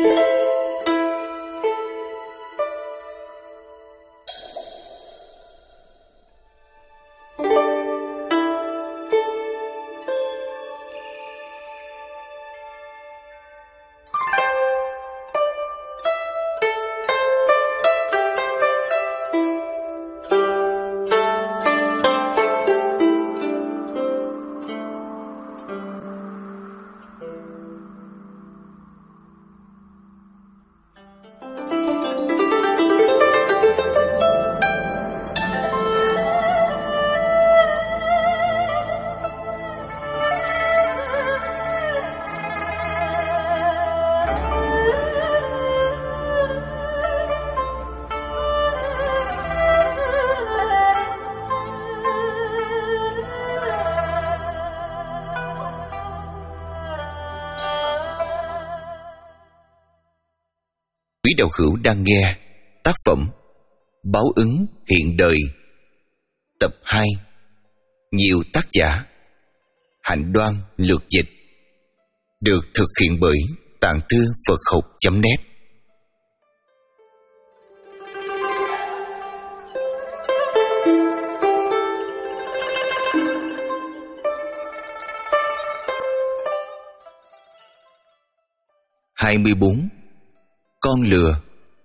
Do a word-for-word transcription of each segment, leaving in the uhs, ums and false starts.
Quý đạo hữu đang nghe tác phẩm Báo ứng hiện đời, tập hai, nhiều tác giả, Hạnh Đoan lược dịch, được thực hiện bởi Tạng Thư Phật Học chấm net. hai mươi bốn. Con lừa.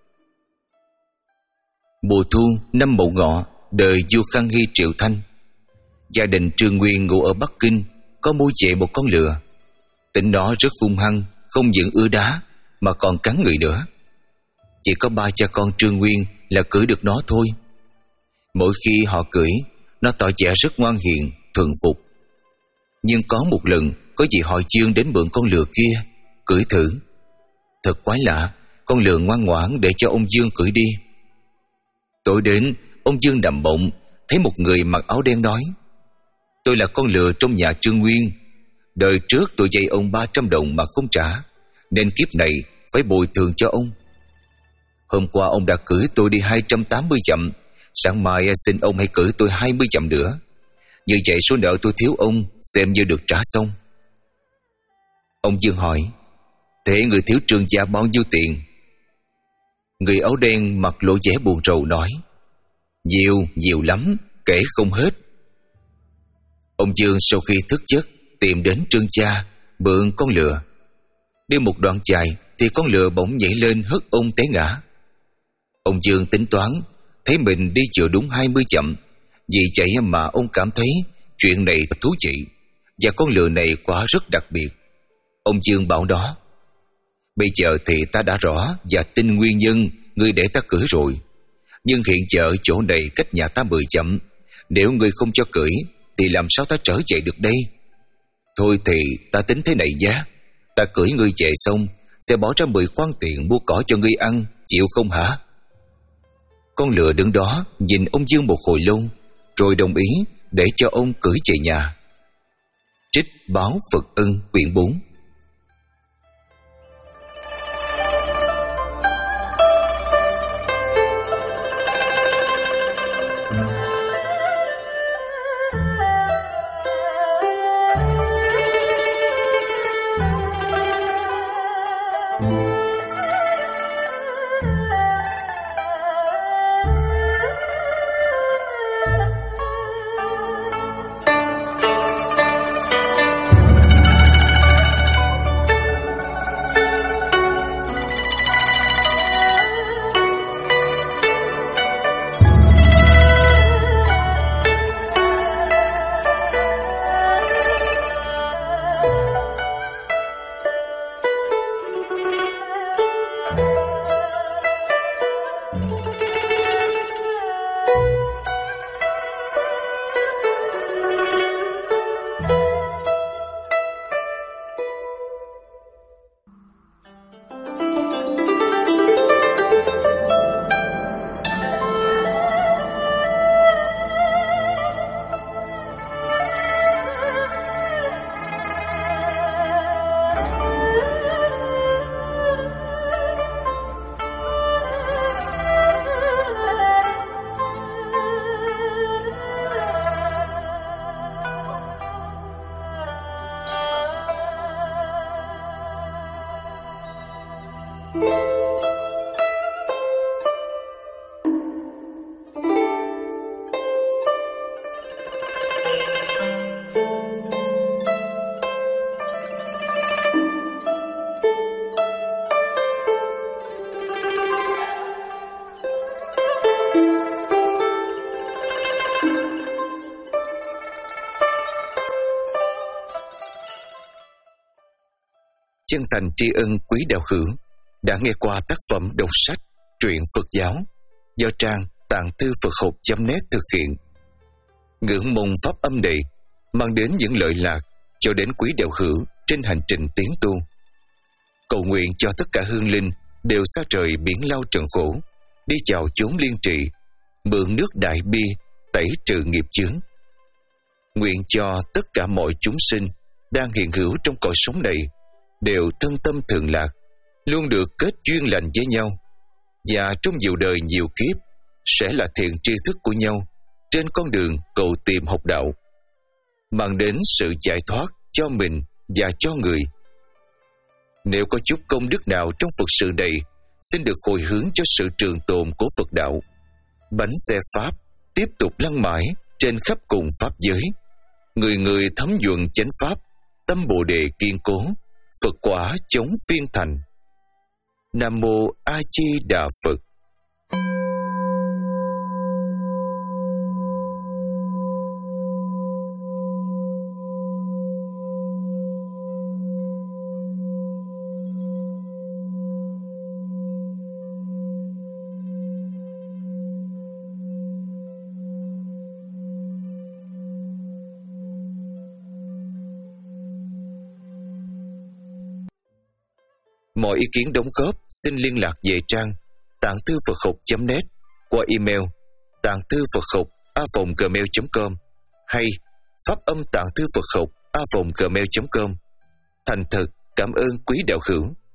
Mùa thu năm Mậu Ngọ, đời vua Khang Hy Triệu Thanh, gia đình Trương Nguyên ngụ ở Bắc Kinh có mua về một con lừa. Tính nó rất hung hăng, không những ưa đá mà còn cắn người nữa. Chỉ có ba cha con Trương Nguyên là cưỡi được nó thôi. Mỗi khi họ cưỡi, nó tỏ vẻ rất ngoan hiền, thuần phục. Nhưng có một lần, có vị họ Chương đến mượn con lừa kia cưỡi thử. Thật quái lạ, con lừa ngoan ngoãn để cho ông Dương cưỡi đi. Tối đến, ông Dương nằm mộng, thấy một người mặc áo đen nói: "Tôi là con lừa trong nhà Trương Nguyên. Đời trước tôi dây ông ba trăm đồng mà không trả, nên kiếp này phải bồi thường cho ông. Hôm qua ông đã cưỡi tôi đi hai trăm tám mươi dặm, sáng mai xin ông hãy cưỡi tôi hai mươi dặm nữa. Như vậy số nợ tôi thiếu ông xem như được trả xong." Ông Dương hỏi: "Thế người thiếu Trương gia bao nhiêu tiền?" Người áo đen mặt lộ vẻ buồn rầu nói: Nhiều, nhiều lắm, kể không hết." Ông Dương sau khi thức giấc tìm đến Trương gia mượn con lừa. Đi một đoạn dài thì con lừa bỗng nhảy lên hất ông té ngã. Ông Dương tính toán, thấy mình đi chưa đúng hai mươi dặm. Vì vậy mà ông cảm thấy chuyện này thật thú vị, và con lừa này quả rất đặc biệt. Ông Dương bảo đó: "Bây giờ thì ta đã rõ và tin nguyên nhân ngươi để ta cưỡi rồi. Nhưng hiện giờ chỗ này cách nhà ta mười dặm. Nếu ngươi không cho cưỡi thì làm sao ta trở về được đây? Thôi thì ta tính thế này nhé. Ta cưỡi ngươi về xong sẽ bỏ ra mười quan tiền mua cỏ cho ngươi ăn, chịu không hả?" Con lừa đứng đó nhìn ông Dương một hồi lâu, rồi đồng ý để cho ông cưỡi về nhà. Trích Báo Phật Ân quyển bốn. chân thành tri ân quý đạo hữu đã nghe qua tác phẩm đọc sách truyện Phật giáo do trang tạng thư Phật học chấm net thực hiện. Ngưỡng mong pháp âm này mang đến những lợi lạc cho đến quý đạo hữu trên hành trình tiến tu. Cầu nguyện cho tất cả hương linh đều xa trời biển lao trần khổ, đi chào chốn liên trị, mượn nước đại bi tẩy trừ nghiệp chướng. Nguyện cho tất cả mọi chúng sinh đang hiện hữu trong cõi sống này đều thân tâm thường lạc, luôn được kết duyên lành với nhau, và trong nhiều đời nhiều kiếp sẽ là thiện tri thức của nhau trên con đường cầu tìm học đạo, mang đến sự giải thoát cho mình và cho người. Nếu có chút công đức nào trong Phật sự này, xin được hồi hướng cho sự trường tồn của Phật đạo. Bánh xe Pháp tiếp tục lăn mãi trên khắp cùng Pháp giới. Người người thấm nhuần chánh Pháp, tâm Bồ Đề kiên cố, Phật quả chống phiên thành. Nam Mô A Di Đà Phật. Mọi ý kiến đóng góp xin liên lạc về trang tạng thư Phật học chấm net qua email tạng thư Phật học a vòng gmail chấm com hay pháp âm tạng thư Phật học a vòng gmail chấm com. Thành thật cảm ơn quý đạo hữu.